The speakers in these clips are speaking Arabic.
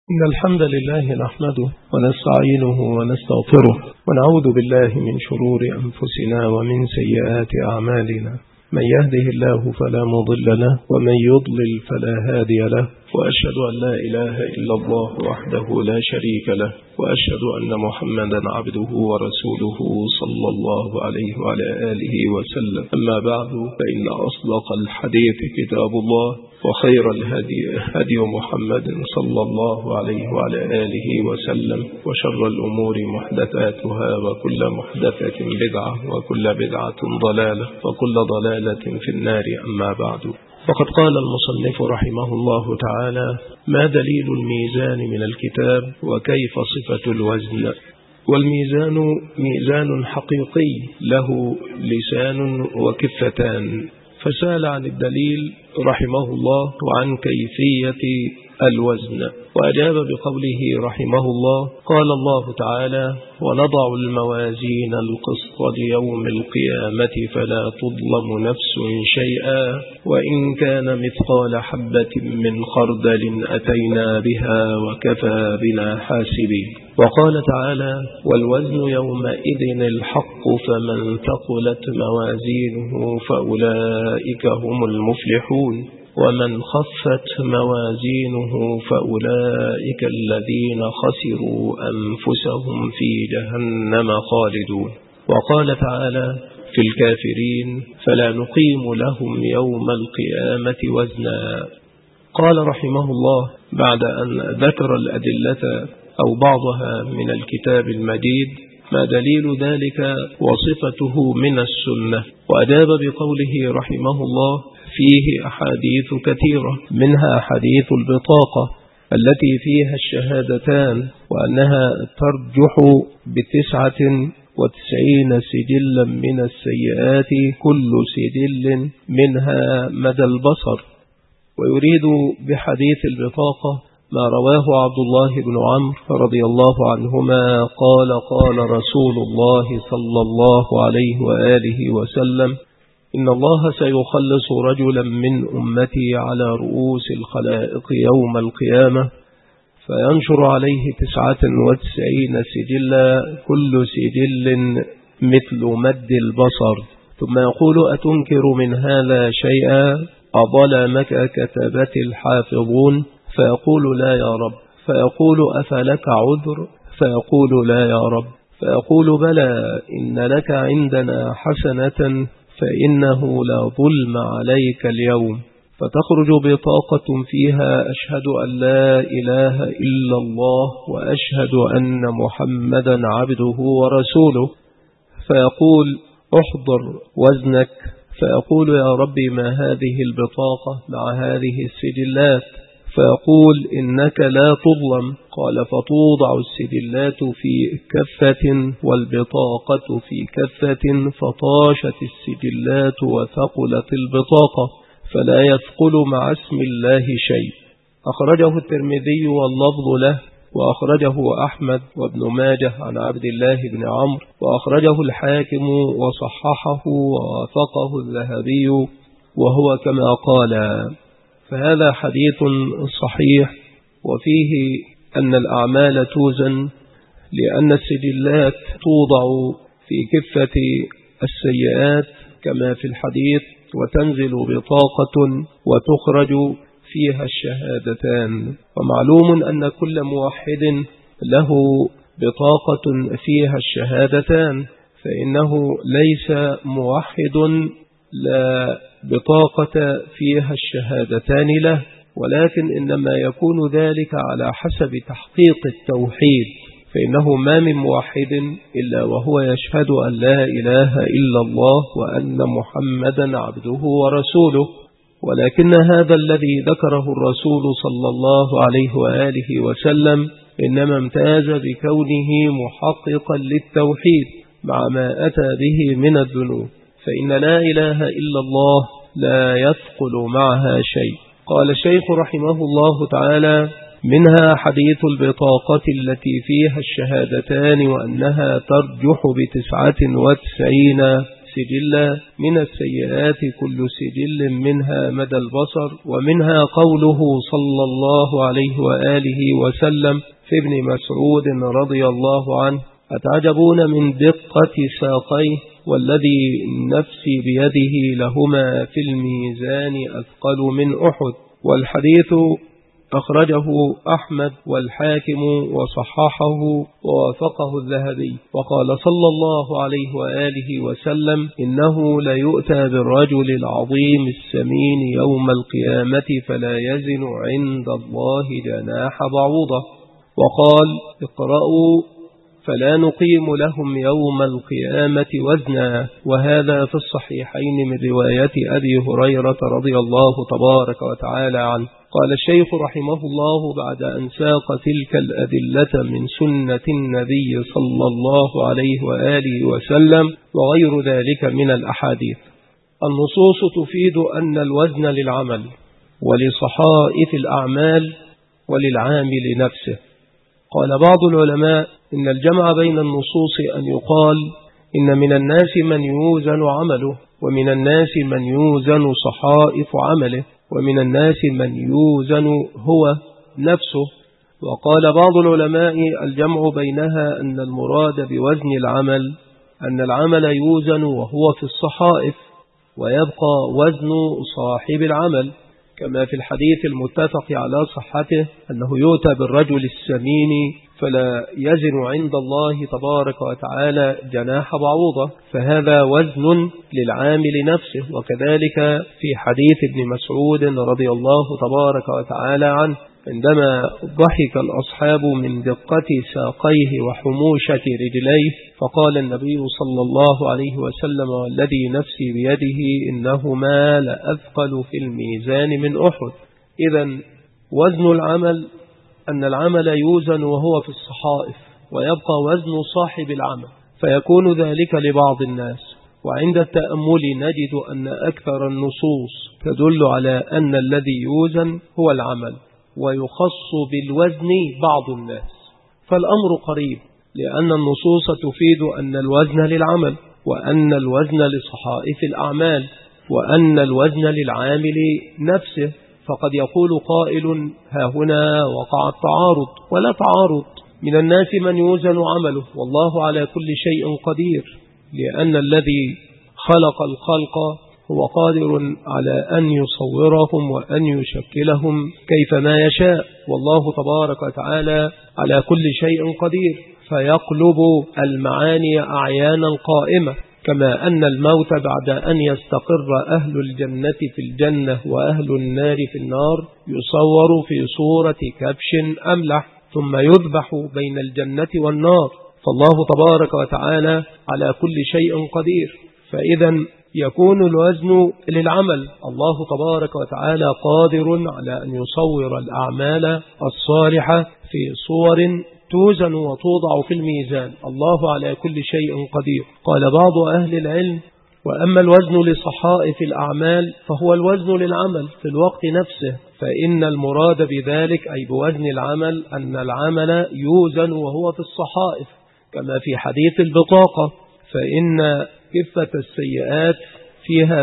إن الحمد لله نحمده ونستعينه ونستغفره ونعوذ بالله من شرور أنفسنا ومن سيئات أعمالنا. من يهده الله فلا مضل له ومن يضلل فلا هادي له، وأشهد أن لا إله إلا الله وحده لا شريك له، وأشهد أن محمدا عبده ورسوله صلى الله عليه وعلى آله وسلم. أما بعد، فإن أصدق الحديث كتاب الله، وخير الهدي هدي محمد صلى الله عليه وعلى آله وسلم، وشر الأمور محدثاتها، وكل محدثة بدعة، وكل بدعة ضلالة، وكل ضلالة في النار. أما بعد، فقد قال المصنف رحمه الله تعالى: ما دليل الميزان من الكتاب، وكيف صفة الوزن؟ والميزان ميزان حقيقي له لسان وكفتان. فسأل عن الدليل رحمه الله وعن كيفية الوزن، وأجاب بقوله رحمه الله: قال الله تعالى: ونضع الموازين القسط ليوم القيامة فلا تظلم نفس شيئا وإن كان مثقال حبة من خردل أتينا بها وكفى بنا حاسبين. وقال تعالى: والوزن يومئذ الحق فمن ثقلت موازينه فأولئك هم المفلحون ومن خفت موازينه فأولئك الذين خسروا أنفسهم في جهنم خالدون. وقال تعالى في الكافرين: فلا نقيم لهم يوم القيامة وزنا. قال رحمه الله بعد أن ذكر الأدلة أو بعضها من الكتاب المجيد: ما دليل ذلك وصفته من السنة. وأجاب بقوله رحمه الله: فيه أحاديث كثيرة، منها حديث البطاقة التي فيها الشهادتان، وأنها ترجح ب99 سجلا من السيئات، كل سجل منها مدى البصر. ويريد بحديث البطاقة ما رواه عبد الله بن عمرو رضي الله عنهما قال: قال رسول الله صلى الله عليه وآله وسلم: إن الله سيخلص رجلا من أمتي على رؤوس الخلائق يوم القيامة، فينشر عليه 99 سجلا، كل سجل مثل مد البصر، ثم يقول: أتنكر من هذا شيئا؟ أظلمك كتبت الحافظون؟ فيقول: لا يا رب. فيقول: أفلك عذر؟ فيقول: لا يا رب. فيقول: بلى، إن لك عندنا حسنة فإنه لا ظلم عليك اليوم. فتخرج بطاقة فيها: أشهد أن لا إله إلا الله وأشهد أن محمدا عبده ورسوله. فيقول: احضر وزنك. فيقول: يا ربي، ما هذه البطاقة مع هذه السجلات؟ فيقول: إنك لا تظلم. قال: فتوضع السجلات في كفة والبطاقة في كفة، فطاشت السجلات وثقلت البطاقة، فلا يثقل مع اسم الله شيء. أخرجه الترمذي واللفظ له، وأخرجه أحمد وابن ماجه عن عبد الله بن عمرو، وأخرجه الحاكم وصححه ووافقه الذهبي، وهو كما قال. فهذا حديث صحيح، وفيه أن الأعمال توزن، لأن السجلات توضع في كفة السيئات كما في الحديث، وتنزل بطاقة وتخرج فيها الشهادتان. ومعلوم أن كل موحد له بطاقة فيها الشهادتان، فإنه ليس موحد لا بطاقة فيها الشهادتان له، ولكن إنما يكون ذلك على حسب تحقيق التوحيد، فإنه ما من موحد إلا وهو يشهد أن لا إله إلا الله وأن محمدا عبده ورسوله. ولكن هذا الذي ذكره الرسول صلى الله عليه وآله وسلم إنما امتاز بكونه محققا للتوحيد مع ما أتى به من الذنوب، فإن لا إله إلا الله لا يثقل معها شيء. قال الشيخ رحمه الله تعالى: منها حديث البطاقة التي فيها الشهادتان، وأنها ترجح ب99 سجلا من السيئات كل سجل منها مدى البصر. ومنها قوله صلى الله عليه وآله وسلم في ابن مسعود رضي الله عنه: أتعجبون من دقة ساقيه والذي نفسي بيده لهما في الميزان أثقل من أحد. والحديث أخرجه أحمد والحاكم وصححه ووافقه الذهبي. وقال صلى الله عليه وآله وسلم: إنه ليؤتى بالرجل العظيم السمين يوم القيامة فلا يزن عند الله جناح بعوضة. وقال: اقرأوا فلا نقيم لهم يوم القيامة وزنا. وهذا في الصحيحين من رواية أبي هريرة رضي الله تبارك وتعالى عنه. قال الشيخ رحمه الله بعد أن ساق تلك الأدلة من سنة النبي صلى الله عليه وآله وسلم وغير ذلك من الأحاديث: النصوص تفيد أن الوزن للعمل ولصحائف الأعمال وللعامل نفسه. قال بعض العلماء: إن الجمع بين النصوص أن يقال إن من الناس من يوزن عمله، ومن الناس من يوزن صحائف عمله، ومن الناس من يوزن هو نفسه. وقال بعض العلماء: الجمع بينها أن المراد بوزن العمل أن العمل يوزن وهو في الصحائف، ويبقى وزن صاحب العمل، كما في الحديث المتفق على صحته أنه يؤتى بالرجل السمين فلا يزن عند الله تبارك وتعالى جناح بعوضة، فهذا وزن للعامل نفسه. وكذلك في حديث ابن مسعود رضي الله تبارك وتعالى عنه عندما ضحك الأصحاب من دقة ساقيه وحموشة رجليه، فقال النبي صلى الله عليه وسلم: والذي نفسي بيده إنهما لأثقل في الميزان من أحد. إذن وزن العمل أن العمل يوزن وهو في الصحائف، ويبقى وزن صاحب العمل، فيكون ذلك لبعض الناس. وعند التأمل نجد أن أكثر النصوص تدل على أن الذي يوزن هو العمل، ويخص بالوزن بعض الناس. فالأمر قريب، لأن النصوص تفيد أن الوزن للعمل، وأن الوزن لصحائف الأعمال، وأن الوزن للعامل نفسه. فقد يقول قائل: ها هنا وقع التعارض. ولا تعارض، من الناس من يوزن عمله والله على كل شيء قدير، لأن الذي خلق الخلق هو قادر على أن يصورهم وأن يشكلهم كيفما يشاء، والله تبارك وتعالى على كل شيء قدير، فيقلب المعاني أعيانا قائمة. كما أن الموت بعد أن يستقر أهل الجنة في الجنة وأهل النار في النار يصور في صورة كبش أملح ثم يذبح بين الجنة والنار، فالله تبارك وتعالى على كل شيء قدير. فإذا يكون الوزن للعمل، الله تبارك وتعالى قادر على أن يصور الأعمال الصالحة في صور توزن وتوضع في الميزان، الله على كل شيء قدير. قال بعض أهل العلم: وأما الوزن لصحائف الأعمال فهو الوزن للعمل في الوقت نفسه، فإن المراد بذلك أي بوزن العمل أن العمل يوزن وهو في الصحائف، كما في حديث البطاقة: فإن كفة السيئات فيها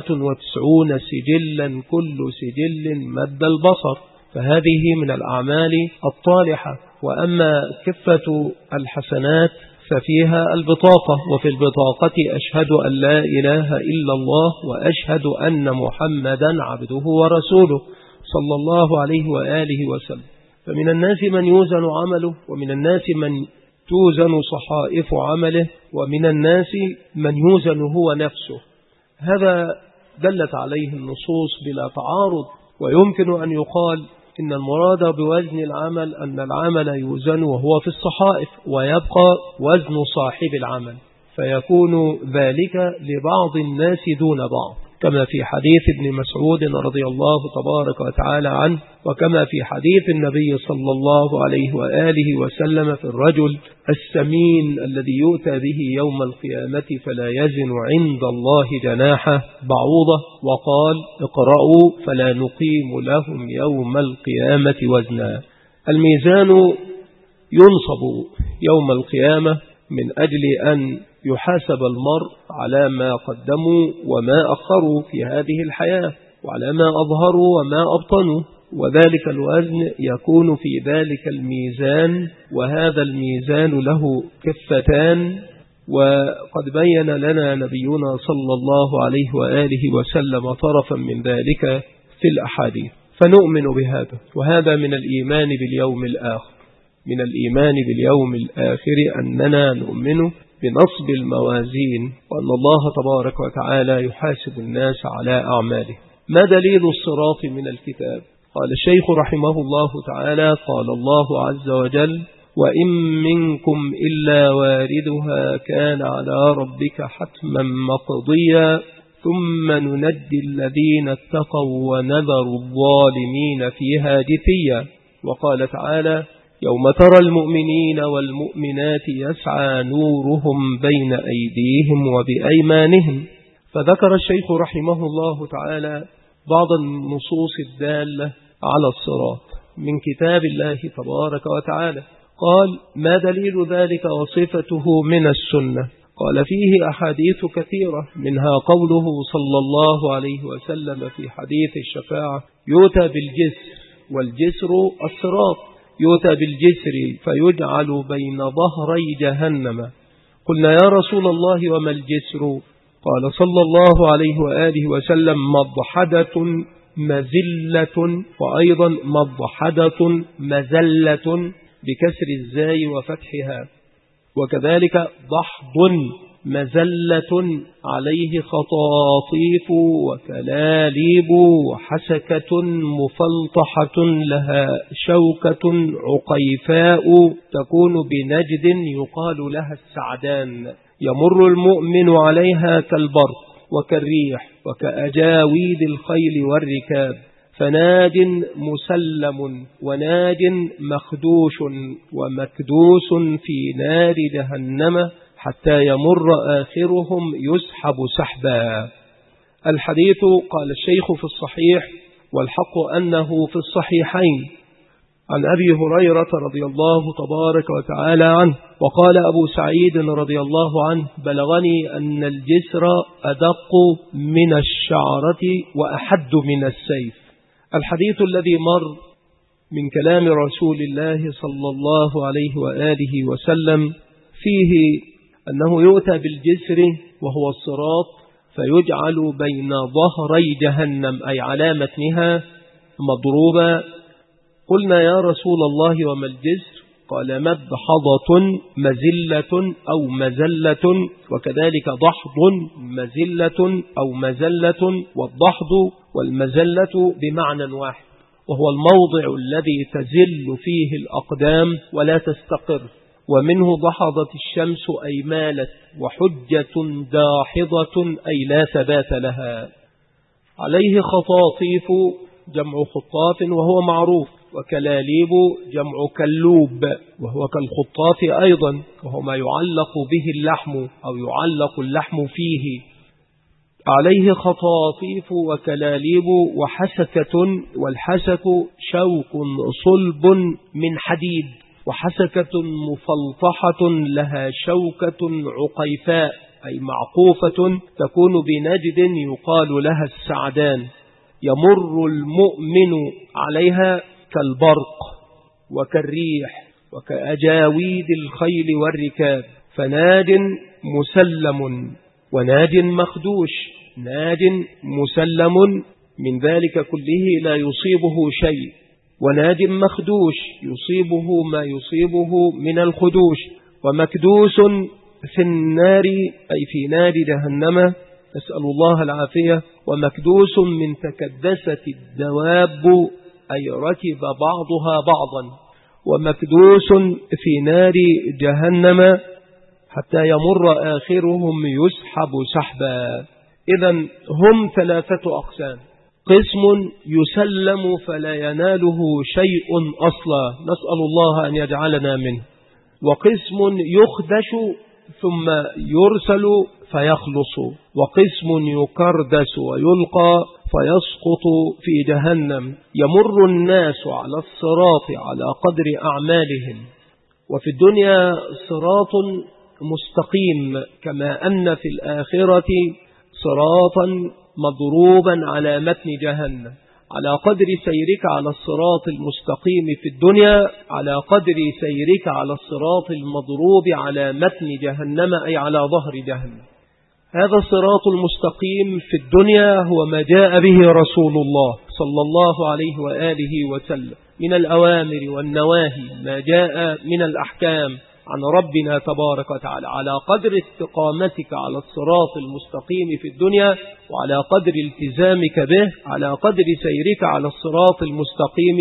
99 سجلا كل سجل مد البصر، فهذه من الأعمال الطالحة. وأما كفة الحسنات ففيها البطاقة، وفي البطاقة: أشهد أن لا إله إلا الله وأشهد أن محمدا عبده ورسوله صلى الله عليه وآله وسلم. فمن الناس من يوزن عمله، ومن الناس من توزن صحائف عمله، ومن الناس من يوزن هو نفسه. هذا دلت عليه النصوص بلا تعارض. ويمكن أن يقال إن المراد بوزن العمل أن العمل يوزن وهو في الصحائف، ويبقى وزن صاحب العمل، فيكون ذلك لبعض الناس دون بعض، كما في حديث ابن مسعود رضي الله تبارك وتعالى عنه، وكما في حديث النبي صلى الله عليه وآله وسلم في الرجل السمين الذي يؤتى به يوم القيامة فلا يزن عند الله جناح بعوضة. وقال: اقرأوا فلا نقيم لهم يوم القيامة وزنا. الميزان ينصب يوم القيامة من أجل أن يحاسب المرء على ما قدموا وما أخروا في هذه الحياة، وعلى ما أظهروا وما أبطنوا، وذلك الوزن يكون في ذلك الميزان، وهذا الميزان له كفتان. وقد بين لنا نبينا صلى الله عليه وآله وسلم طرفا من ذلك في الأحاديث، فنؤمن بهذا. وهذا من الإيمان باليوم الآخر، من الإيمان باليوم الآخر أننا نؤمن بنصب الموازين، وأن الله تبارك وتعالى يحاسب الناس على أعماله. ما دليل الصراط من الكتاب؟ قال الشيخ رحمه الله تعالى: قال الله عز وجل: وإن منكم إلا واردها كان على ربك حتما مقضيا ثم ننجي الذين اتقوا ونذر الظالمين فيها جثيا. وقال تعالى: يوم ترى المؤمنين والمؤمنات يسعى نورهم بين أيديهم وبأيمانهم. فذكر الشيخ رحمه الله تعالى بعض النصوص الدالة على الصراط من كتاب الله تبارك وتعالى. قال: ما دليل ذلك وصفته من السنة؟ قال: فيه أحاديث كثيرة، منها قوله صلى الله عليه وسلم في حديث الشفاعة: يؤتى بالجسر، والجسر الصراط، يؤتى بالجسر فيجعل بين ظهري جهنم. قلنا: يا رسول الله وما الجسر؟ قال صلى الله عليه وآله وسلم: مضحدة مزلة، وأيضا مضحدة مزلة بكسر الزاي وفتحها، وكذلك ضحض مزلة عليه خطاطيف وكلاليب وحسكة مفلطحة لها شوكة عقيفاء تكون بنجد يقال لها السعدان، يمر المؤمن عليها كالبرق وكالريح وكأجاويد الخيل والركاب، فناج مسلم وناج مخدوش ومكدوس في نار جهنم حتى يمر آخرهم يسحب سحبا. الحديث قال الشيخ في الصحيح، والحق أنه في الصحيحين، عن أبي هريرة رضي الله تبارك وتعالى عنه. وقال أبو سعيد رضي الله عنه: بلغني أن الجسر أدق من الشعرة وأحد من السيف. الحديث الذي مر من كلام رسول الله صلى الله عليه وآله وسلم فيه أنه يؤتى بالجسر وهو الصراط فيجعل بين ظهري جهنم، أي على متنها مضروبة. قلنا: يا رسول الله وما الجسر؟ قال: مدحضة مزلة أو مزلة، وكذلك ضحض مزلة أو مزلة، والضحض والمزلة بمعنى واحد، وهو الموضع الذي تزل فيه الأقدام ولا تستقر، ومنه ضحضت الشمس أي مالت، وحجة داحضة أي لا ثبات لها. عليه خطاطيف جمع خطاف وهو معروف، وكلاليب جمع كلوب وهو كالخطاف أيضا، وهو ما يعلق به اللحم أو يعلق اللحم فيه. عليه خطاطيف وكلاليب وحسكة، والحسك شوك صلب من حديد، وحسكة مفلطحة لها شوكة عقيفاء أي معقوفة تكون بنجد يقال لها السعدان، يمر المؤمن عليها كالبرق وكالريح وكأجاويد الخيل والركاب، فناج مسلم وناج مخدوش. ناج مسلم من ذلك كله لا يصيبه شيء، وناج مخدوش يصيبه ما يصيبه من الخدوش، ومكدوس في النار أي في نار جهنم، نسأل الله العافية. ومكدوس من تكدست الدواب أي ركب بعضها بعضا، ومكدوس في نار جهنم حتى يمر آخرهم يسحب سحبا. إذن هم ثلاثة أقسام: قسم يسلم فلا يناله شيء أصلا، نسأل الله أن يجعلنا منه، وقسم يخدش ثم يرسل فيخلص، وقسم يكردس ويلقى فيسقط في جهنم. يمر الناس على الصراط على قدر أعمالهم، وفي الدنيا صراط مستقيم، كما أن في الآخرة صراطا مضروبا على متن جهنم. على قدر سيرك على الصراط المستقيم في الدنيا على قدر سيرك على الصراط المضروب على متن جهنم، أي على ظهر جهنم. هذا الصراط المستقيم في الدنيا هو ما جاء به رسول الله صلى الله عليه وآله وسلم من الأوامر والنواهي، ما جاء من الأحكام عن ربنا تبارك وتعالى. على قدر استقامتك على الصراط المستقيم في الدنيا وعلى قدر التزامك به، على قدر سيرك على الصراط المستقيم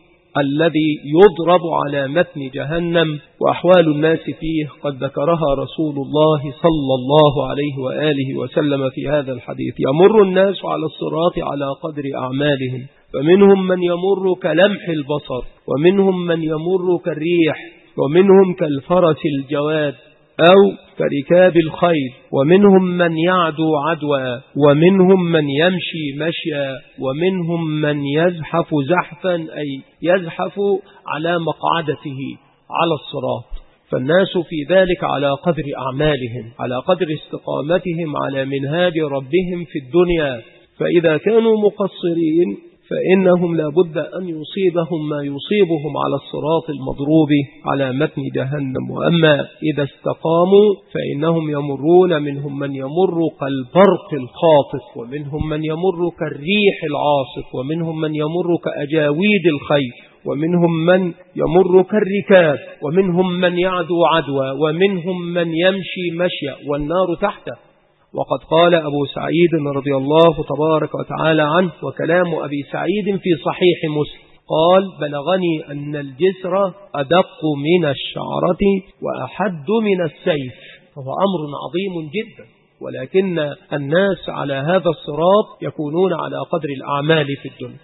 الذي يضرب على متن جهنم، وأحوال الناس فيه قد ذكرها رسول الله صلى الله عليه وآله وسلم في هذا الحديث. يمر الناس على الصراط على قدر أعمالهم، فمنهم من يمر كلمح البصر، ومنهم من يمر كالريح، ومنهم كالفرس الجواد أو كركاب الخيل، ومنهم من يعدو عدوى، ومنهم من يمشي مشيا، ومنهم من يزحف زحفا، أي يزحف على مقعدته على الصراط. فالناس في ذلك على قدر أعمالهم، على قدر استقامتهم على منهاج ربهم في الدنيا. فإذا كانوا مقصرين فإنهم لا بد أن يصيبهم ما يصيبهم على الصراط المضروب على متن جهنم. وأما إذا استقاموا فإنهم يمرون، منهم من يمر كالبرق الخاطف، ومنهم من يمر كالريح العاصف، ومنهم من يمر كأجاويد الخيل، ومنهم من يمر كالركاب، ومنهم من يعدو عدوى، ومنهم من يمشي مشيا، والنار تحته. وقد قال أبو سعيد رضي الله تبارك وتعالى عنه، وكلام أبي سعيد في صحيح مسلم، قال: بلغني أن الجسر أدق من الشعرة وأحد من السيف. فهو أمر عظيم جدا، ولكن الناس على هذا الصراط يكونون على قدر الأعمال في الدنيا.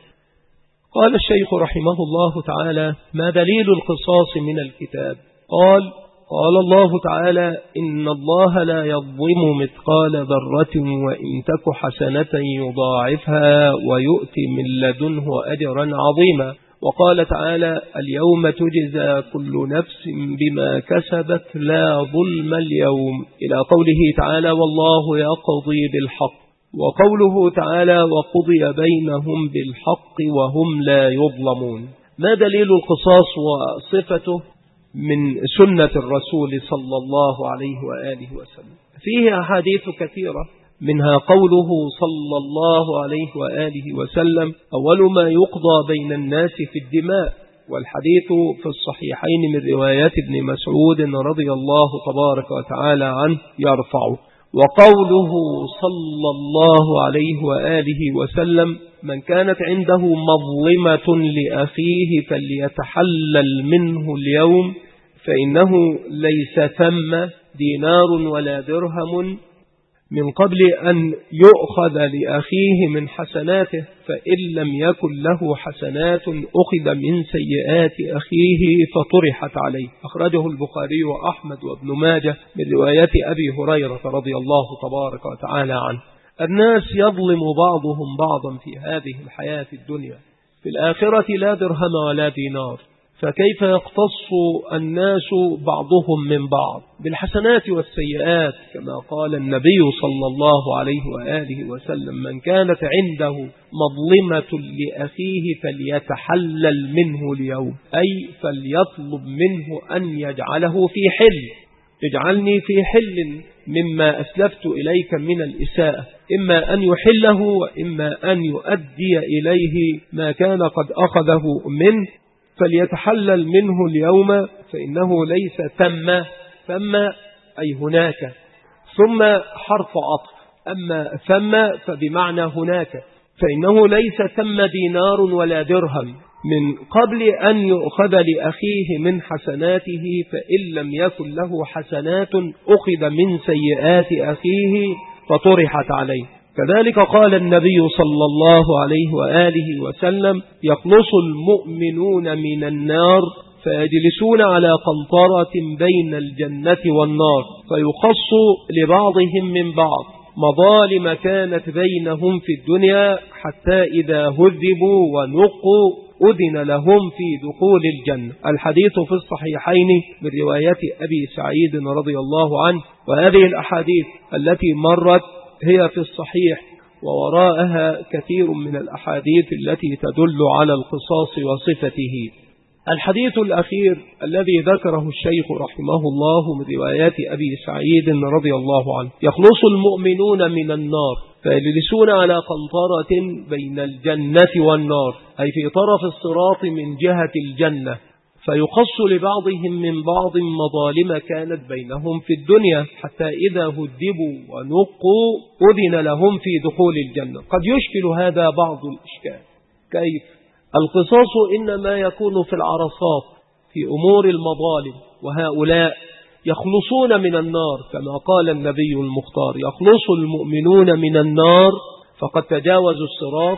قال الشيخ رحمه الله تعالى: ما دليل القصاص من الكتاب؟ قال الله تعالى: إن الله لا يظلم مثقال ذرة وإن تك حسنة يضاعفها ويؤتي من لدنه أجرا عظيما. وقال تعالى: اليوم تجزى كل نفس بما كسبت لا ظلم اليوم، إلى قوله تعالى: والله يقضي بالحق. وقوله تعالى: وقضي بينهم بالحق وهم لا يظلمون. ما دليل القصاص وصفته من سنة الرسول صلى الله عليه وآله وسلم؟ فيه أحاديث كثيرة، منها قوله صلى الله عليه وآله وسلم: أول ما يقضى بين الناس في الدماء. والحديث في الصحيحين من روايات ابن مسعود رضي الله تبارك وتعالى عنه يرفعه. وقوله صلى الله عليه وآله وسلم: من كانت عنده مظلمة لأخيه فليتحلل منه اليوم، فإنه ليس ثم دينار ولا درهم من قبل أن يؤخذ لأخيه من حسناته، فإن لم يكن له حسنات أخذ من سيئات أخيه فطرحت عليه. أخرجه البخاري وأحمد وابن ماجه من رواية أبي هريرة رضي الله تبارك وتعالى عنه. الناس يظلم بعضهم بعضا في هذه الحياة الدنيا، في الآخرة لا درهم ولا دينار، فكيف يقتص الناس بعضهم من بعض بالحسنات والسيئات؟ كما قال النبي صلى الله عليه وآله وسلم: من كانت عنده مظلمة لأخيه فليتحلل منه اليوم، أي فليطلب منه أن يجعله في حل. اجعلني في حل مما أسلفت إليك من الإساءة، إما أن يحله وإما أن يؤدي إليه ما كان قد أخذه منه، فليتحلل منه اليوم، فإنه ليس ثم أي هناك، ثم حرف عطف، أما ثم فبمعنى هناك، فإنه ليس ثم دينار ولا درهم من قبل أن يؤخذ لأخيه من حسناته، فإن لم يكن له حسنات أخذ من سيئات أخيه فطرحت عليه. كذلك قال النبي صلى الله عليه وآله وسلم: يخلص المؤمنون من النار فيجلسون على قنطرة بين الجنة والنار، فيخص لبعضهم من بعض مظالم كانت بينهم في الدنيا، حتى إذا هذبوا ونقوا أذن لهم في دخول الجنة. الحديث في الصحيحين من رواية أبي سعيد رضي الله عنه، وهذه الأحاديث التي مرت هي في الصحيح، ووراءها كثير من الأحاديث التي تدل على القصاص وصفته. الحديث الأخير الذي ذكره الشيخ رحمه الله من روايات أبي سعيد رضي الله عنه: يخلص المؤمنون من النار فيجلسون على قنطرة بين الجنة والنار، أي في طرف الصراط من جهة الجنة، فيقص لبعضهم من بعض مظالم كانت بينهم في الدنيا، حتى إذا هدبوا ونقوا أذن لهم في دخول الجنة. قد يشكل هذا بعض الإشكال. كيف؟ القصاص إنما يكون في العرصات في أمور المظالم، وهؤلاء يخلصون من النار كما قال النبي المختار: يخلص المؤمنون من النار، فقد تجاوزوا الصراط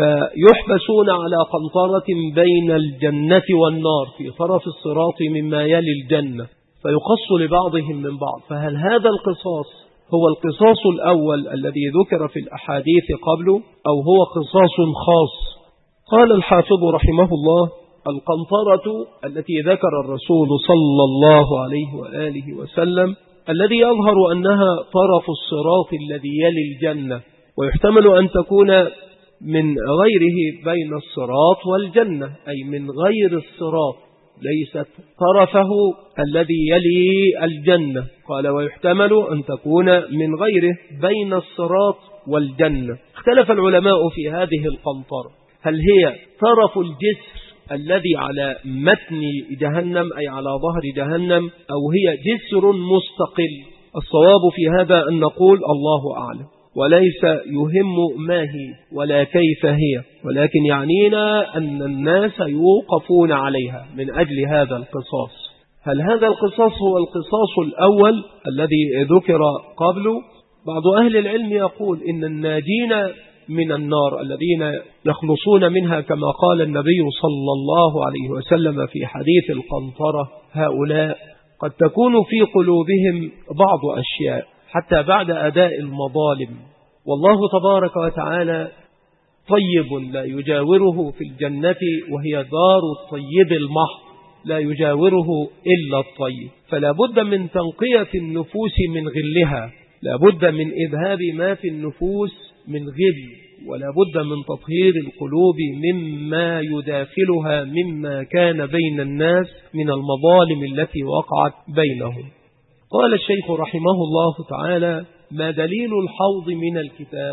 فيحبسون على قنطرة بين الجنة والنار في طرف الصراط مما يلي الجنة، فيقص لبعضهم من بعض. فهل هذا القصاص هو القصاص الأول الذي ذكر في الأحاديث قبله، أو هو قصاص خاص؟ قال الحافظ رحمه الله: القنطرة التي ذكر الرسول صلى الله عليه وآله وسلم الذي يظهر أنها طرف الصراط الذي يلي الجنة، ويحتمل أن تكون من غيره بين الصراط والجنة، أي من غير الصراط، ليست طرفه الذي يلي الجنة. قال: ويحتمل أن تكون من غيره بين الصراط والجنة. اختلف العلماء في هذه القنطرة، هل هي طرف الجسر الذي على متن جهنم أي على ظهر جهنم، أو هي جسر مستقل؟ الصواب في هذا أن نقول الله أعلم، وليس يهم ما هي ولا كيف هي، ولكن يعنينا أن الناس يوقفون عليها من أجل هذا القصاص. هل هذا القصاص هو القصاص الأول الذي ذكر قبله؟ بعض أهل العلم يقول إن الناجين من النار الذين يخلصون منها كما قال النبي صلى الله عليه وسلم في حديث القنطرة، هؤلاء قد تكون في قلوبهم بعض أشياء حتى بعد أداء المظالم، والله تبارك وتعالى طيب لا يجاوره في الجنة، وهي دار الطيب المحض، لا يجاوره إلا الطيب. فلا بد من تنقية النفوس من غلها، لا بد من إذهاب ما في النفوس من غل، ولا بد من تطهير القلوب مما يداخلها مما كان بين الناس من المظالم التي وقعت بينهم. قال الشيخ رحمه الله تعالى: ما دليل الحوض من الكتاب؟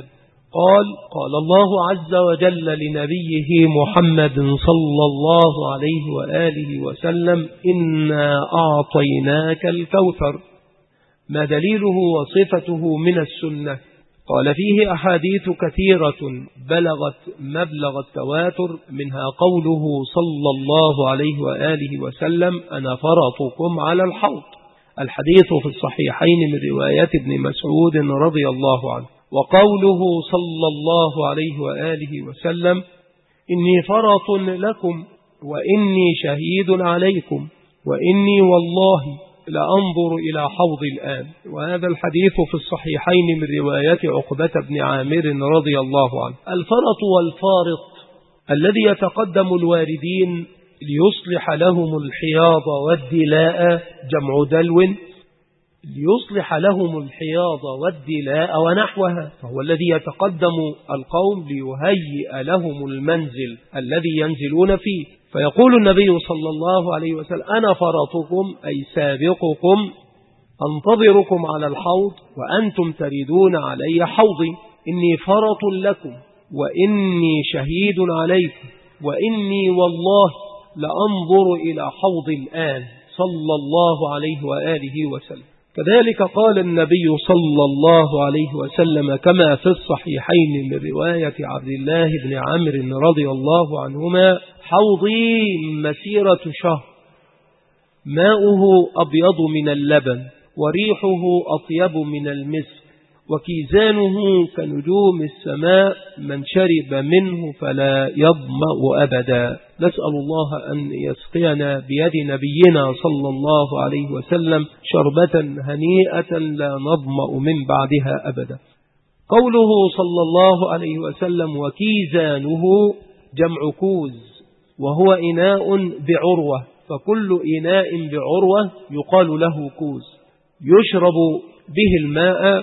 قال الله عز وجل لنبيه محمد صلى الله عليه وآله وسلم: إنا أعطيناك الكوثر. ما دليله وصفته من السنة؟ قال: فيه أحاديث كثيرة بلغت مبلغ التواتر، منها قوله صلى الله عليه وآله وسلم: أنا فرطكم على الحوض. الحديث في الصحيحين من رواية ابن مسعود رضي الله عنه. وقوله صلى الله عليه وآله وسلم: إني فرط لكم وإني شهيد عليكم وإني والله لأنظر إلى حوض الآن. وهذا الحديث في الصحيحين من رواية عقبة بن عامر رضي الله عنه. الفرط والفارط الذي يتقدم الواردين ليصلح لهم الحياض والدلاء، جمع دلو، ليصلح لهم الحياض والدلاء ونحوها، فهو الذي يتقدم القوم ليهيئ لهم المنزل الذي ينزلون فيه. فيقول النبي صلى الله عليه وسلم: أنا فرطكم أي سابقكم، أنتظركم على الحوض وأنتم تريدون علي حوضي. إني فرط لكم وإني شهيد عليكم وإني والله لأنظر إلى حوض الآن، صلى الله عليه وآله وسلم. كذلك قال النبي صلى الله عليه وسلم كما في الصحيحين من رواية عبد الله بن عمرو رضي الله عنهما: حوضي مسيرة شهر، ماؤه أبيض من اللبن وريحه أطيب من المسك وكيزانه كنجوم السماء، من شرب منه فلا يظمأ أبدا. نسأل الله أن يسقينا بيد نبينا صلى الله عليه وسلم شربة هنيئة لا نظمأ من بعدها أبدا. قوله صلى الله عليه وسلم: وكيزانه، جمع كوز، وهو إناء بعروة، فكل إناء بعروة يقال له كوز، يشرب به الماء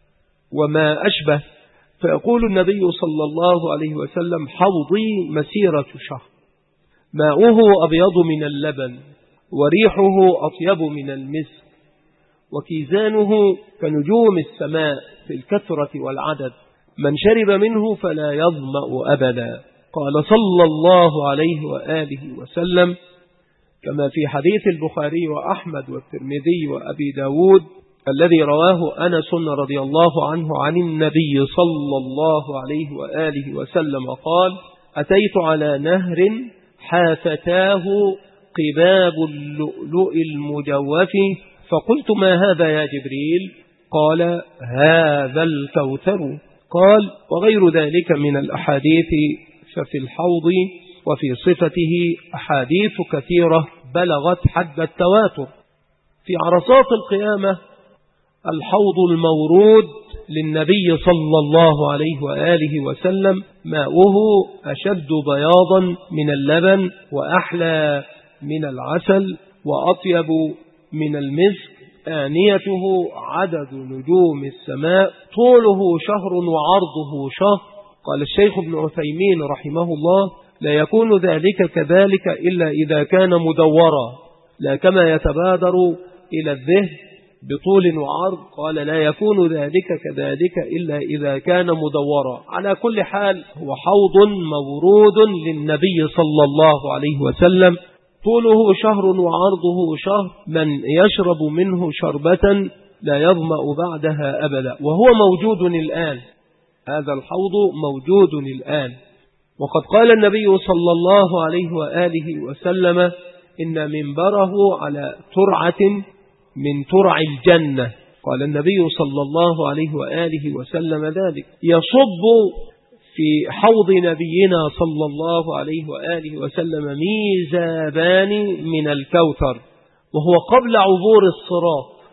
وما أشبه. فيقول النبي صلى الله عليه وسلم: حوضي مسيرة شهر، ماؤه أبيض من اللبن، وريحه أطيب من المسك، وكيزانه كنجوم السماء في الكثرة والعدد، من شرب منه فلا يظمأ أبدا. قال صلى الله عليه وآله وسلم كما في حديث البخاري وأحمد والترمذي وأبي داود الذي رواه أنس رضي الله عنه عن النبي صلى الله عليه وآله وسلم قال: أتيت على نهر حافتاه قباب اللؤلؤ المجوف، فقلت: ما هذا يا جبريل؟ قال: هذا الكوثر. قال: وغير ذلك من الأحاديث، ففي الحوض وفي صفته أحاديث كثيرة بلغت حد التواتر. في عرصات القيامة الحوض المورود للنبي صلى الله عليه وآله وسلم ماؤه أشد بياضا من اللبن، وأحلى من العسل، وأطيب من المسك، آنيته عدد نجوم السماء، طوله شهر وعرضه شهر. قال الشيخ ابن عثيمين رحمه الله: لا يكون ذلك كذلك إلا إذا كان مدورا، لا كما يتبادر إلى الذهن بطول وعرض. قال: لا يكون ذلك كذلك إلا إذا كان مدورا. على كل حال هو حوض مورود للنبي صلى الله عليه وسلم، طوله شهر وعرضه شهر، من يشرب منه شربة لا يظمأ بعدها أبدا، وهو موجود الآن. هذا الحوض موجود الآن. وقد قال النبي صلى الله عليه وآله وسلم: إن منبره على ترعة من ترع الجنة. قال النبي صلى الله عليه وآله وسلم ذلك: يصب في حوض نبينا صلى الله عليه وآله وسلم ميزابان من الكوثر، وهو قبل عبور الصراط.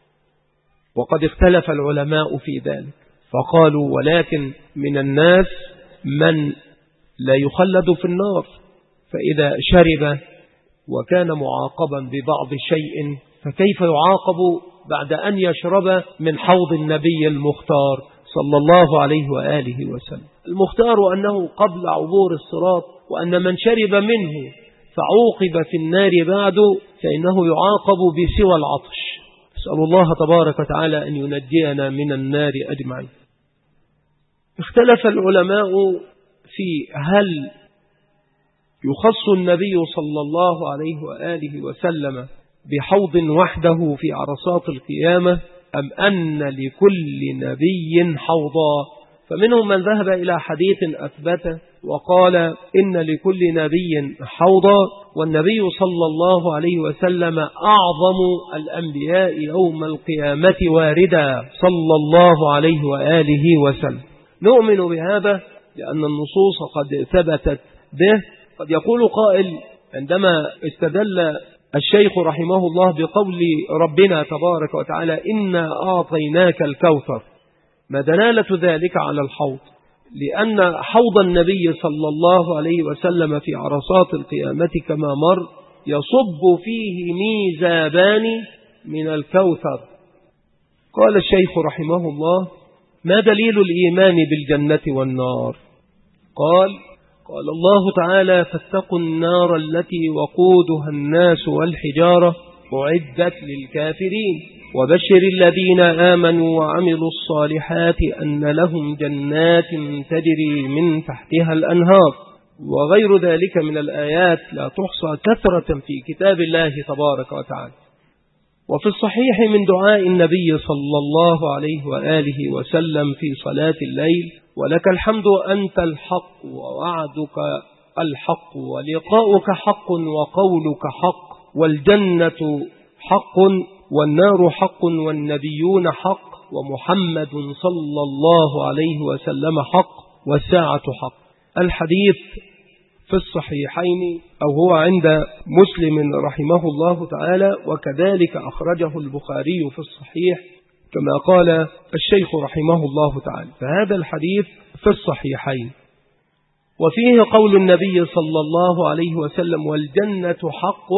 وقد اختلف العلماء في ذلك، فقالوا: ولكن من الناس من لا يخلد في النار، فإذا شرب وكان معاقبا ببعض شيء فكيف يعاقب بعد أن يشرب من حوض النبي المختار صلى الله عليه وآله وسلم؟ المختار أنه قبل عبور الصراط، وأن من شرب منه فعوقب في النار بعد فإنه يعاقب بسوى العطش. أسأل الله تبارك وتعالى أن ينجينا من النار أجمعين. اختلف العلماء في هل يخص النبي صلى الله عليه وآله وسلم بحوض وحده في عرصات القيامة، أم أن لكل نبي حوضا؟ فمنهم من ذهب إلى حديث أثبته وقال إن لكل نبي حوضا، والنبي صلى الله عليه وسلم أعظم الأنبياء يوم القيامة واردا صلى الله عليه وآله وسلم. نؤمن بهذا لأن النصوص قد ثبتت به. قد يقول قائل عندما استدل الشيخ رحمه الله بقول ربنا تبارك وتعالى: إنا أعطيناك الكوثر، ما دلالة ذلك على الحوض؟ لأن حوض النبي صلى الله عليه وسلم في عرصات القيامة كما مر يصب فيه ميزابان من الكوثر. قال الشيخ رحمه الله: ما دليل الإيمان بالجنة والنار؟ قال الله تعالى: فاتقوا النار التي وقودها الناس والحجارة أعدت للكافرين وبشر الذين آمنوا وعملوا الصالحات أن لهم جنات تجري من تحتها الأنهار، وغير ذلك من الآيات لا تحصى كثرة في كتاب الله تبارك وتعالى. وفي الصحيح من دعاء النبي صلى الله عليه وآله وسلم في صلاة الليل: ولك الحمد أنت الحق ووعدك الحق ولقاؤك حق وقولك حق والجنة حق والنار حق والنبيون حق ومحمد صلى الله عليه وسلم حق والساعة حق. الحديث في الصحيحين أو هو عند مسلم رحمه الله تعالى، وكذلك أخرجه البخاري في الصحيح كما قال الشيخ رحمه الله تعالى. فهذا الحديث في الصحيحين. وفيه قول النبي صلى الله عليه وسلم: والجنة حق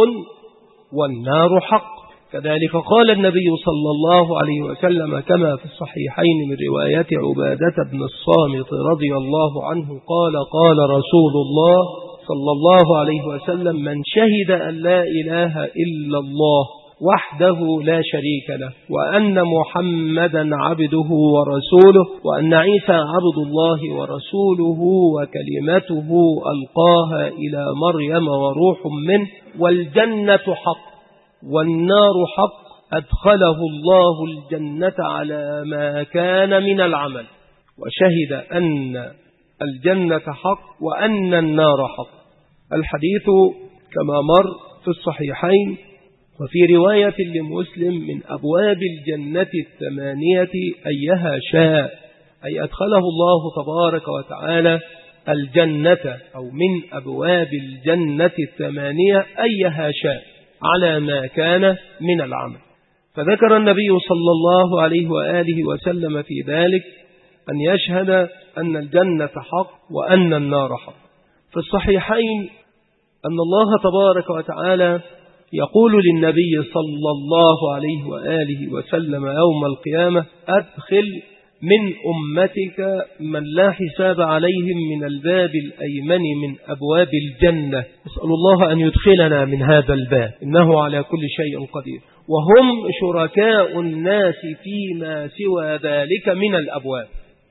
والنار حق. كذلك قال النبي صلى الله عليه وسلم كما في الصحيحين من رواية عبادة بن الصامت رضي الله عنه قال: قال رسول الله صلى الله عليه وسلم: من شهد أن لا إله إلا الله وحده لا شريك له، وأن محمدا عبده ورسوله، وأن عيسى عبد الله ورسوله وكلمته ألقاها إلى مريم وروح منه، والجنة حق والنار حق، أدخله الله الجنة على ما كان من العمل، وشهد أن الجنة حق وأن النار حق. الحديث كما مر في الصحيحين. وفي رواية لمسلم: من أبواب الجنة 8 أيها شاء، أي أدخله الله تبارك وتعالى الجنة، أو من أبواب الجنة 8 أيها شاء على ما كان من العمل. فذكر النبي صلى الله عليه وآله وسلم في ذلك أن يشهد أن الجنة حق وأن النار حق. في الصحيحين أن الله تبارك وتعالى يقول للنبي صلى الله عليه وآله وسلم يوم القيامة: أدخل من أمتك من لا حساب عليهم من الباب الأيمن من أبواب الجنة. نسأل الله أن يدخلنا من هذا الباب، إنه على كل شيء قدير. وهم شركاء الناس فيما سوى ذلك من الأبواب.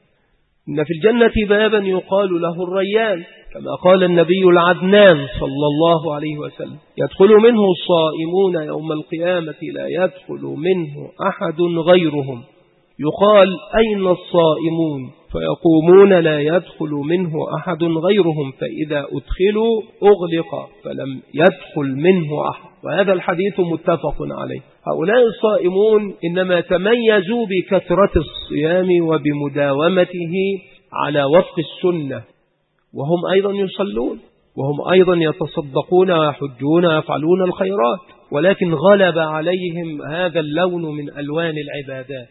إن في الجنة بابا يقال له الريان، كما قال النبي العدنان صلى الله عليه وسلم: يدخل منه الصائمون يوم القيامة لا يدخل منه أحد غيرهم. يقال: أين الصائمون؟ فيقومون: لا يدخل منه أحد غيرهم، فإذا أدخلوا أغلق فلم يدخل منه أحد. وهذا الحديث متفق عليه. هؤلاء الصائمون إنما تميزوا بكثرة الصيام وبمداومته على وفق السنة، وهم أيضا يصلون، وهم أيضا يتصدقون ويحجون ويفعلون الخيرات، ولكن غلب عليهم هذا اللون من ألوان العبادات.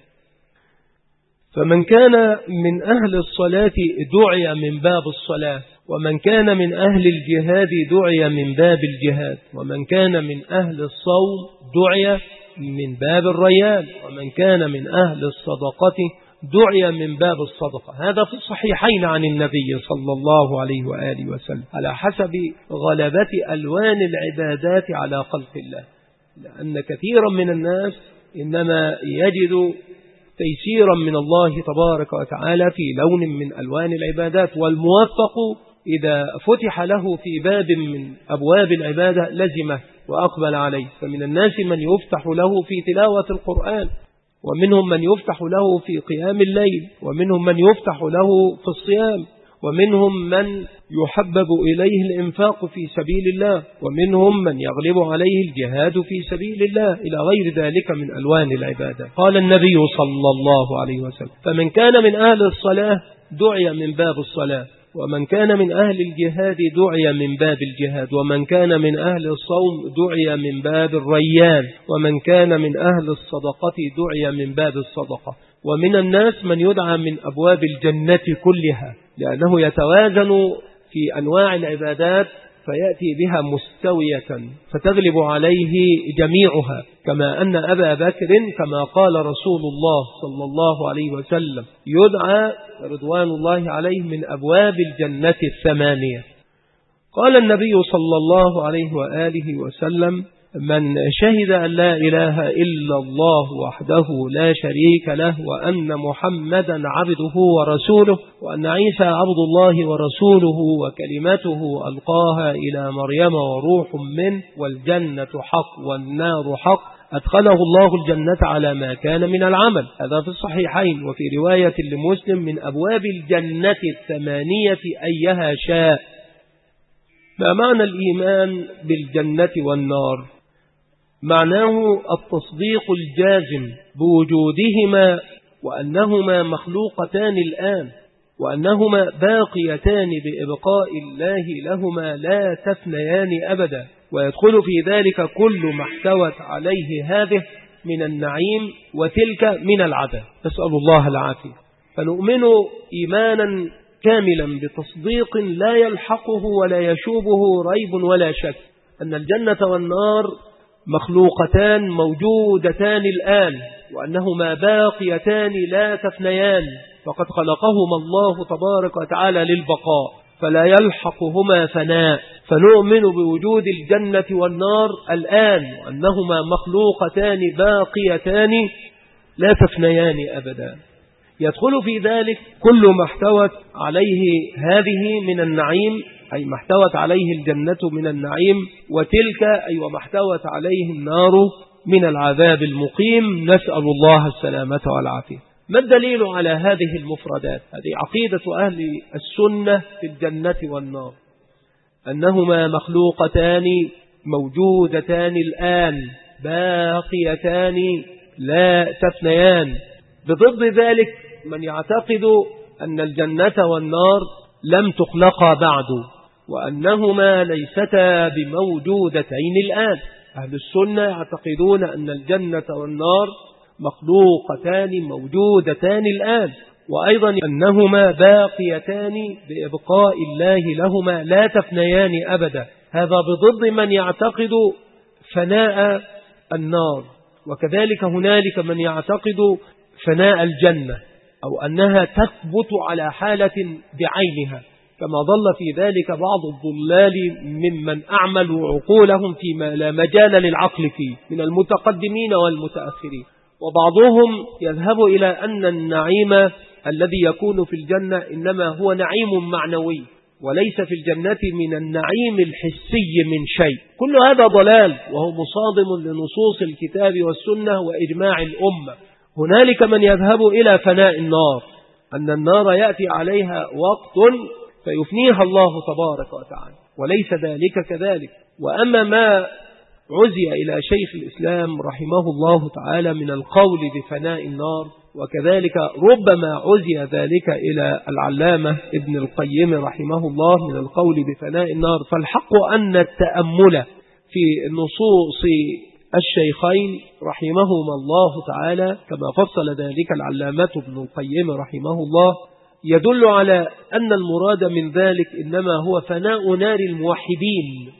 فمن كان من أهل الصلاة دعي من باب الصلاة، ومن كان من أهل الجهاد دعي من باب الجهاد، ومن كان من أهل الصوم دعي من باب الريان، ومن كان من أهل الصدقة دعي من باب الصدقة. هذا في الصحيحين عن النبي صلى الله عليه وآله وسلم، على حسب غلبة ألوان العبادات على خلق الله، لأن كثيرا من الناس إنما يجد تيسيرا من الله تبارك وتعالى في لون من ألوان العبادات، والموفق إذا فتح له في باب من أبواب العبادة لزمه وأقبل عليه. فمن الناس من يفتح له في تلاوة القرآن، ومنهم من يفتح له في قيام الليل، ومنهم من يفتح له في الصيام، ومنهم من يحبب إليه الإنفاق في سبيل الله، ومنهم من يغلب عليه الجهاد في سبيل الله، إلى غير ذلك من ألوان العبادة. قال النبي صلى الله عليه وسلم: فمن كان من أهل الصلاة دعي من باب الصلاة، ومن كان من أهل الجهاد دعي من باب الجهاد، ومن كان من أهل الصوم دعي من باب الريان، ومن كان من أهل الصدقة دعي من باب الصدقة. ومن الناس من يدعى من أبواب الجنة كلها، لأنه يتوازن في أنواع العبادات فيأتي بها مستوية فتغلب عليه جميعها، كما أن أبا بكر كما قال رسول الله صلى الله عليه وسلم يدعى رضوان الله عليه من أبواب الجنة 8. قال النبي صلى الله عليه وآله وسلم: من شهد أن لا إله إلا الله وحده لا شريك له، وأن محمدا عبده ورسوله، وأن عيسى عبد الله ورسوله وكلمته ألقاها إلى مريم وروح منه، والجنة حق والنار حق، أدخله الله الجنة على ما كان من العمل. هذا في الصحيحين. وفي رواية لمسلم: من أبواب الجنة 8 أيها شاء. ما معنى الإيمان بالجنة والنار؟ معناه التصديق الجازم بوجودهما، وأنهما مخلوقتان الآن، وأنهما باقيتان بإبقاء الله لهما لا تفنيان أبدا، ويدخل في ذلك كل ما احتوت عليه هذه من النعيم وتلك من العذاب، نسأل الله العافية. فنؤمن إيمانا كاملا بتصديق لا يلحقه ولا يشوبه ريب ولا شك أن الجنة والنار مخلوقتان موجودتان الآن، وأنهما باقيتان لا تفنيان، فقد خلقهما الله تبارك وتعالى للبقاء فلا يلحقهما فناء. فنؤمن بوجود الجنة والنار الآن وأنهما مخلوقتان باقيتان لا تفنيان أبدا. يدخل في ذلك كل ما احتوت عليه هذه من النعيم، أي ما احتوت عليه الجنة من النعيم، وتلك أي وما احتوت عليه النار من العذاب المقيم، نسأل الله السلامة والعافية. ما الدليل على هذه المفردات؟ هذه عقيدة أهل السنة في الجنة والنار، أنهما مخلوقتان موجودتان الآن باقيتان لا تفنيان. بضد ذلك من يعتقد أن الجنة والنار لم تخلقا بعد وأنهما ليستا بموجودتين الآن. أهل السنة يعتقدون أن الجنة والنار مخلوقتان موجودتان الآن، وأيضا أنهما باقيتان بإبقاء الله لهما لا تفنيان أبدا. هذا بضد من يعتقد فناء النار. وكذلك هنالك من يعتقد فناء الجنة أو أنها تثبت على حالة بعينها، كما ضل في ذلك بعض الضلال ممن أعملوا عقولهم فيما لا مجال للعقل فيه من المتقدمين والمتأخرين. وبعضهم يذهب إلى أن النعيم الذي يكون في الجنة إنما هو نعيم معنوي وليس في الجنة من النعيم الحسي من شيء. كل هذا ضلال وهو مصادم لنصوص الكتاب والسنة وإجماع الأمة. هنالك من يذهب إلى فناء النار، أن النار يأتي عليها وقت فيفنيها الله تبارك وتعالى، وليس ذلك كذلك. وأما ما عزي إلى شيخ الإسلام رحمه الله تعالى من القول بفناء النار، وكذلك ربما عزي ذلك إلى العلامة ابن القيم رحمه الله من القول بفناء النار، فالحق أن التأمل في نصوص الشيخين رحمهما الله تعالى كما فصل ذلك العلامة ابن القيم رحمه الله يدل على أن المراد من ذلك إنما هو فناء نار الموحدين،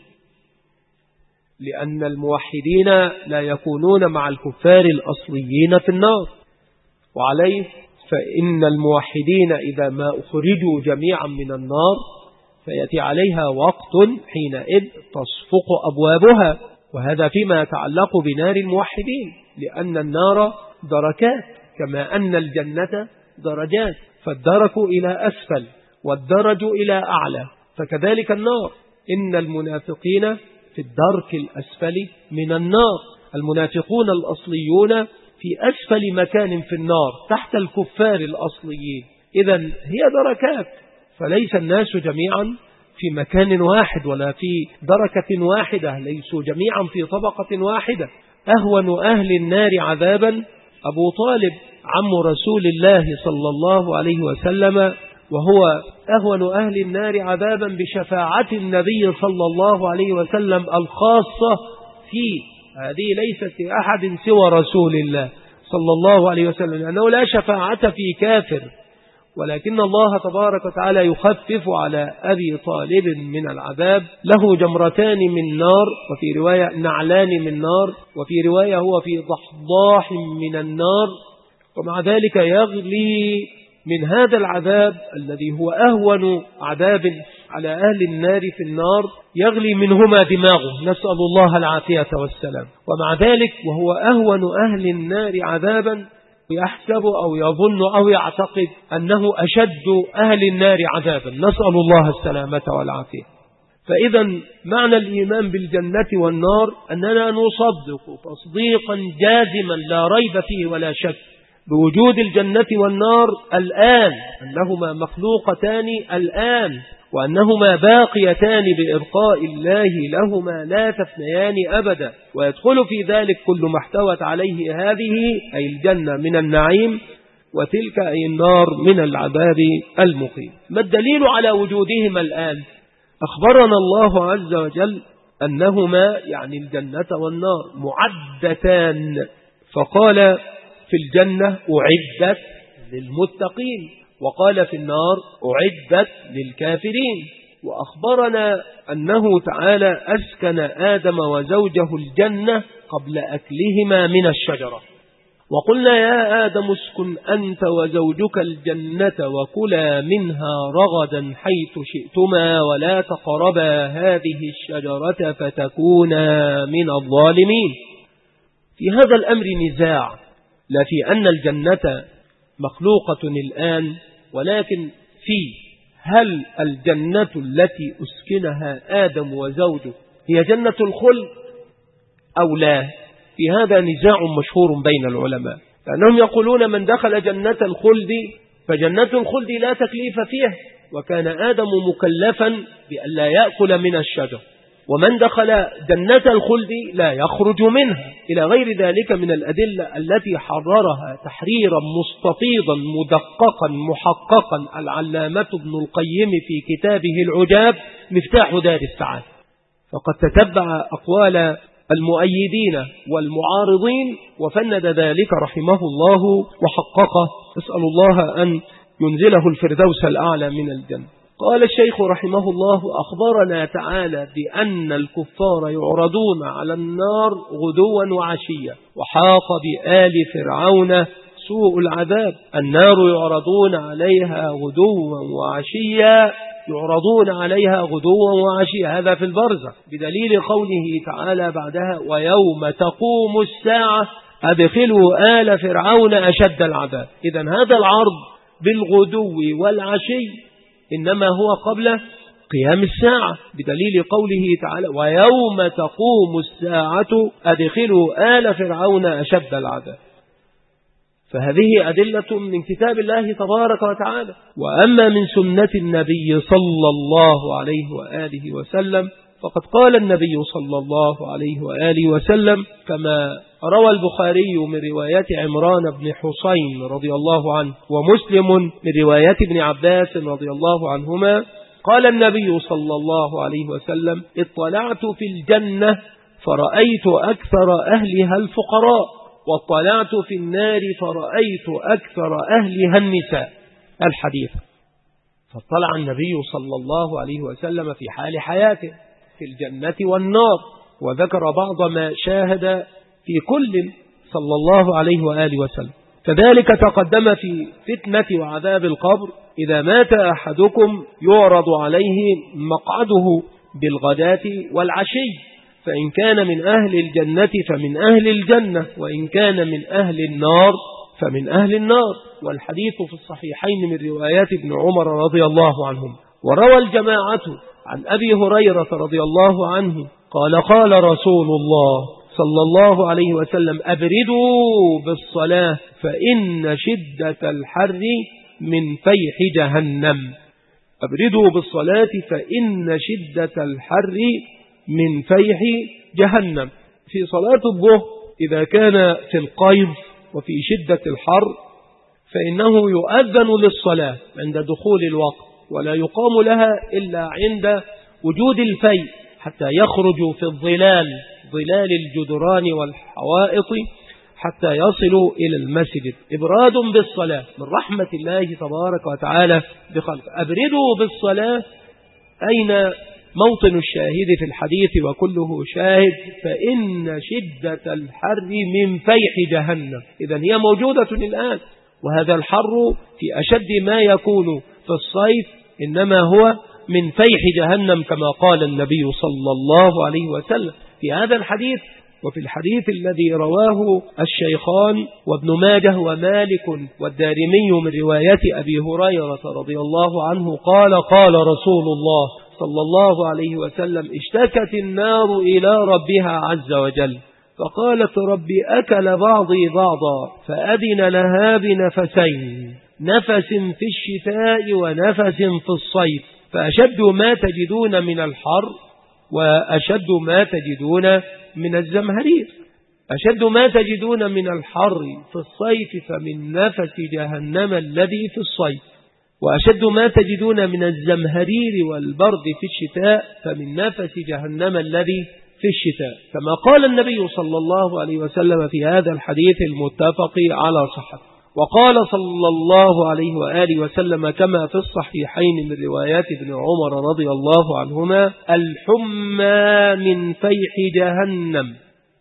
لأن الموحدين لا يكونون مع الكفار الأصليين في النار. وعليه فإن الموحدين إذا ما أخرجوا جميعا من النار فيأتي عليها وقت حينئذ تصفق أبوابها، وهذا فيما يتعلق بنار الموحدين، لأن النار دركات كما أن الجنة درجات، فالدرك إلى أسفل والدرج إلى أعلى، فكذلك النار إن المنافقين في الدرك الأسفل من النار، المنافقون الأصليون في أسفل مكان في النار تحت الكفار الأصليين. إذن هي دركات، فليس الناس جميعا في مكان واحد ولا في دركة واحدة، ليسوا جميعا في طبقة واحدة. أهون أهل النار عذابا أبو طالب عم رسول الله صلى الله عليه وسلم، وهو أهون أهل النار عذابا بشفاعة النبي صلى الله عليه وسلم الخاصة فيه، هذه ليست لأحد سوى رسول الله صلى الله عليه وسلم، لأنه لا شفاعة في كافر، ولكن الله تبارك وتعالى يخفف على أبي طالب من العذاب، له جمرتان من نار، وفي رواية نعلان من نار، وفي رواية هو في ضحضاح من النار، ومع ذلك يغلي من هذا العذاب الذي هو أهون عذاب على أهل النار في النار، يغلي منهما دماغه، نسأل الله العافية والسلام. ومع ذلك وهو أهون أهل النار عذابا يحسب أو يظن أو يعتقد أنه أشد أهل النار عذابا، نسأل الله السلامة والعافية. فإذا معنى الإيمان بالجنة والنار أننا نصدق تصديقا جازما لا ريب فيه ولا شك بوجود الجنة والنار الآن، أنهما مخلوقتان الآن، وأنهما باقيتان بإبقاء الله لهما لا تفنيان أبدا. ويدخل في ذلك كل ما احتوت عليه هذه أي الجنة من النعيم، وتلك أي النار من العذاب المقيم. ما الدليل على وجودهما الآن؟ أخبرنا الله عز وجل أنهما يعني الجنة والنار معدتان، فقال في الجنة أعدت للمتقين، وقال في النار أعدت للكافرين. وأخبرنا أنه تعالى أسكن آدم وزوجه الجنة قبل أكلهما من الشجرة، وقلنا يا آدم اسكن أنت وزوجك الجنة وكلا منها رغدا حيث شئتما ولا تقربا هذه الشجرة فتكونا من الظالمين. في هذا الأمر نزاع، لا في أن الجنة مخلوقة الآن، ولكن في هل الجنة التي أسكنها آدم وزوجه هي جنة الخلد أو لا؟ في هذا نزاع مشهور بين العلماء، لأنهم يقولون من دخل جنة الخلد فجنة الخلد لا تكليف فيها، وكان آدم مكلفا بأن لا يأكل من الشجر، ومن دخل جنة الخلد لا يخرج منها، إلى غير ذلك من الأدلة التي حررها تحريرا مستفيضا مدققا محققا العلامة ابن القيم في كتابه العجاب مفتاح دار السعادة، فقد تتبع أقوال المؤيدين والمعارضين وفند ذلك رحمه الله وحققه، نسأل الله أن ينزله الفردوس الأعلى من الجنة. قال الشيخ رحمه الله أخبرنا تعالى بأن الكفار يعرضون على النار غدوا وعشيا، وحاق بآل فرعون سوء العذاب. النار يعرضون عليها غدوا وعشيا، يعرضون عليها غدوا وعشيا، هذا في البرزخ، بدليل قوله تعالى بعدها ويوم تقوم الساعة أدخلوا آل فرعون أشد العذاب. إذن هذا العرض بالغدو والعشي إنما هو قبل قيام الساعة، بدليل قوله تعالى ويوم تقوم الساعة أدخلوا آل فرعون أشد العذاب. فهذه أدلة من كتاب الله تبارك وتعالى. وأما من سنة النبي صلى الله عليه وآله وسلم فقد قال النبي صلى الله عليه وآله وسلم كما روى البخاري من رواية عمران بن حسين رضي الله عنه ومسلم من رواية ابن عباس رضي الله عنهما قال النبي صلى الله عليه وسلم اطلعت في الجنة فرأيت أكثر أهلها الفقراء، واطلعت في النار فرأيت أكثر أهلها النساء. الحديث. فاطلع النبي صلى الله عليه وسلم في حال حياته في الجنة والنار، وذكر بعض ما شاهد في كل صلى الله عليه وآله وسلم. كذلك تقدم في فتنة وعذاب القبر إذا مات أحدكم يعرض عليه مقعده بالغداة والعشي، فإن كان من أهل الجنة فمن أهل الجنة، وإن كان من أهل النار فمن أهل النار. والحديث في الصحيحين من روايات ابن عمر رضي الله عنهم. وروى الجماعة عن أبي هريرة رضي الله عنه قال قال رسول الله صلى الله عليه وسلم أبردوا بالصلاة فإن شدة الحر من فيح جهنم. أبردوا بالصلاة فإن شدة الحر من فيح جهنم. في صلاة الظهر إذا كان في القيظ وفي شدة الحر فإنه يؤذن للصلاة عند دخول الوقت، ولا يقام لها إلا عند وجود الفيء حتى يخرجوا في الظلال ظلال الجدران والحوائط حتى يصلوا إلى المسجد. إبراد بالصلاة من رحمة الله تبارك وتعالى بخلق. أبردوا بالصلاة أين موطن الشاهد في الحديث وكله شاهد؟ فإن شدة الحر من فيح جهنم. إذن هي موجودة الآن، وهذا الحر في أشد ما يكون في الصيف إنما هو من فيح جهنم كما قال النبي صلى الله عليه وسلم في هذا الحديث. وفي الحديث الذي رواه الشيخان وابن ماجه ومالك والدارمي من رواية أبي هريرة رضي الله عنه قال قال رسول الله صلى الله عليه وسلم اشتكت النار إلى ربها عز وجل فقالت ربي أكل بعضي بعضا فأذن لها بنفسين، نفس في الشتاء ونفس في الصيف، فأشد ما تجدون من الحر وأشد ما تجدون من الزمهرير. أشد ما تجدون من الحر في الصيف فمن نفس جهنم الذي في الصيف، وأشد ما تجدون من الزمهرير والبرد في الشتاء فمن نفس جهنم الذي في الشتاء، كما قال النبي صلى الله عليه وسلم في هذا الحديث المتفق على صحته. وقال صلى الله عليه وآله وسلم كما في الصحيحين من روايات ابن عمر رضي الله عنهما: الحمى من فيح جهنم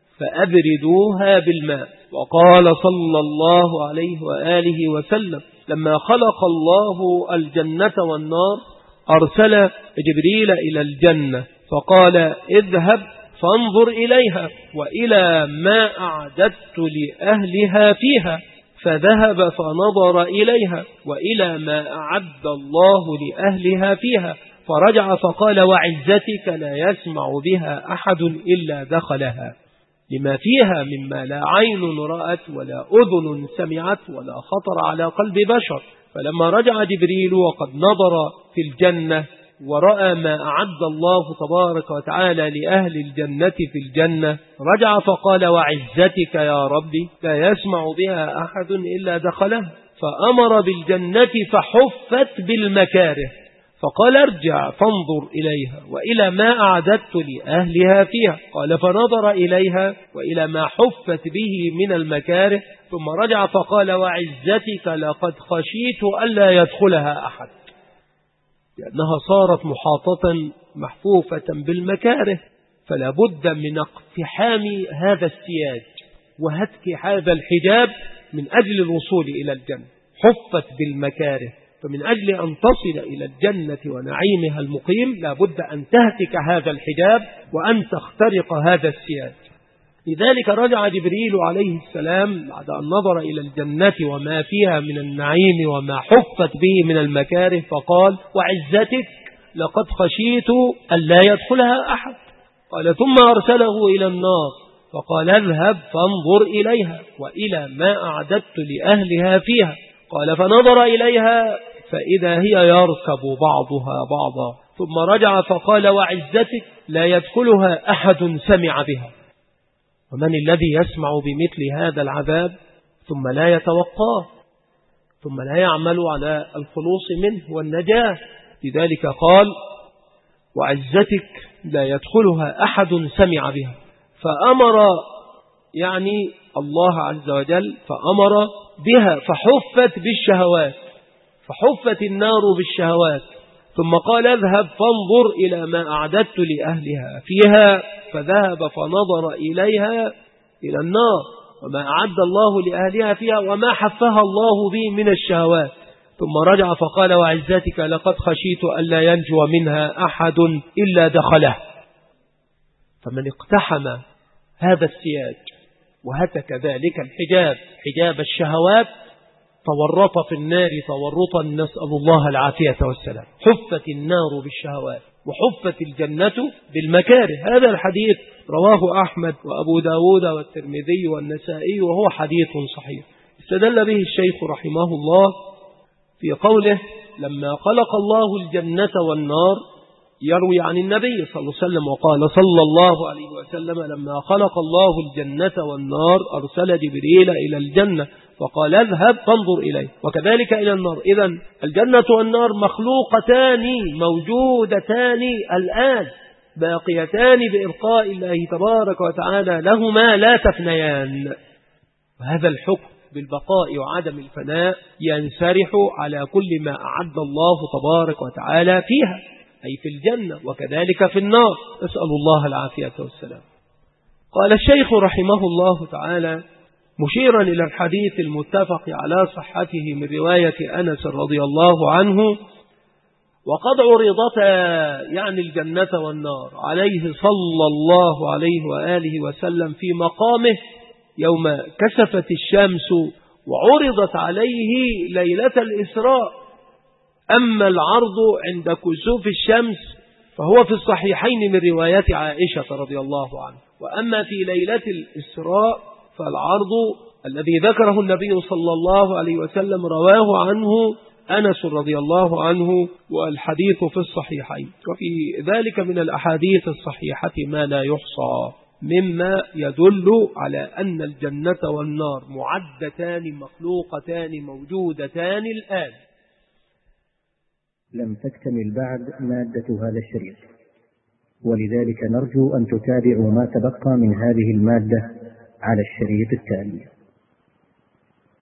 فأبردوها بالماء. وقال صلى الله عليه وآله وسلم لما خلق الله الجنة والنار أرسل جبريل إلى الجنة فقال: اذهب فانظر إليها وإلى ما أعددت لأهلها فيها، فذهب فنظر إليها وإلى ما أعد الله لأهلها فيها، فرجع فقال: وعزتك لا يسمع بها أحد إلا دخلها، لما فيها مما لا عين رأت ولا أذن سمعت ولا خطر على قلب بشر. فلما رجع جبريل وقد نظر في الجنة ورأى ما أعد الله تبارك وتعالى لأهل الجنة في الجنة، رجع فقال: وعزتك يا ربي لا يسمع بها أحد إلا دخلها، فأمر بالجنة فحفت بالمكاره، فقال: ارجع فانظر إليها وإلى ما أعددت لأهلها فيها. قال: فنظر إليها وإلى ما حفت به من المكاره، ثم رجع فقال: وعزتك لقد خشيت ألا يدخلها أحد، لأنها صارت محاطة محفوفة بالمكاره، فلا بد من اقتحام هذا السياج وهتك هذا الحجاب من أجل الوصول إلى الجنة. حفت بالمكاره، فمن أجل أن تصل إلى الجنة ونعيمها المقيم لا بد أن تهتك هذا الحجاب وأن تخترق هذا السياج. لذلك رجع جبريل عليه السلام بعد أن نظر إلى الجنة وما فيها من النعيم وما حفت به من المكاره فقال: وعزتك لقد خشيت أن لا يدخلها أحد. قال: ثم أرسله إلى النار فقال: اذهب فانظر إليها وإلى ما أعددت لأهلها فيها. قال: فنظر إليها فإذا هي يركب بعضها بعضا، ثم رجع فقال: وعزتك لا يدخلها أحد سمع بها. ومن الذي يسمع بمثل هذا العذاب ثم لا يتوقاه ثم لا يعمل على الخلوص منه والنجاة؟ لذلك قال: وعزتك لا يدخلها أحد سمع بها. فأمر يعني الله عز وجل فأمر بها فحفت بالشهوات، فحفت النار بالشهوات، ثم قال: اذهب فانظر إلى ما أعددت لأهلها فيها، فذهب فنظر إليها إلى النار وما أعد الله لأهلها فيها وما حفها الله به من الشهوات، ثم رجع فقال: وعزتك لقد خشيت ألا ينجو منها أحد إلا دخله. فمن اقتحم هذا السياج وهتك ذلك الحجاب، حجاب الشهوات، تورط في النار تورطا، نسأل الله العافية والسلام. حفت النار بالشهوات وحفت الجنة بالمكاره. هذا الحديث رواه أحمد وأبو داود والترمذي والنسائي وهو حديث صحيح. استدل به الشيخ رحمه الله في قوله: لما خلق الله الجنة والنار، يروي عن النبي صلى الله عليه وسلم وقال صلى الله عليه وسلم: لما خلق الله الجنة والنار أرسل جبريل إلى الجنة فقال: اذهب فانظر إليه، وكذلك إلى النار. إذن الجنة والنار مخلوقتان موجودتان الآن، باقيتان بإبقاء الله تبارك وتعالى لهما لا تفنيان. وهذا الحكم بالبقاء وعدم الفناء ينسرح على كل ما أعد الله تبارك وتعالى فيها، أي في الجنة وكذلك في النار، نسأل الله العافية والسلام. قال الشيخ رحمه الله تعالى مشيرا إلى الحديث المتفق على صحته من رواية أنس رضي الله عنه: وقد عرضتا يعني الجنة والنار عليه صلى الله عليه وآله وسلم في مقامه يوم كسفت الشمس، وعرضت عليه ليلة الإسراء. أما العرض عند كسوف الشمس فهو في الصحيحين من رواية عائشة رضي الله عنها. وأما في ليلة الإسراء فالعرض الذي ذكره النبي صلى الله عليه وسلم رواه عنه أنس رضي الله عنه، والحديث في الصحيحين. وفي ذلك من الأحاديث الصحيحة ما لا يحصى، مما يدل على أن الجنة والنار معدتان مخلوقتان موجودتان الآن. لم تكتمل بعد مادة هذا الشريط، ولذلك نرجو أن تتابعوا ما تبقى من هذه المادة على الشريط التالي.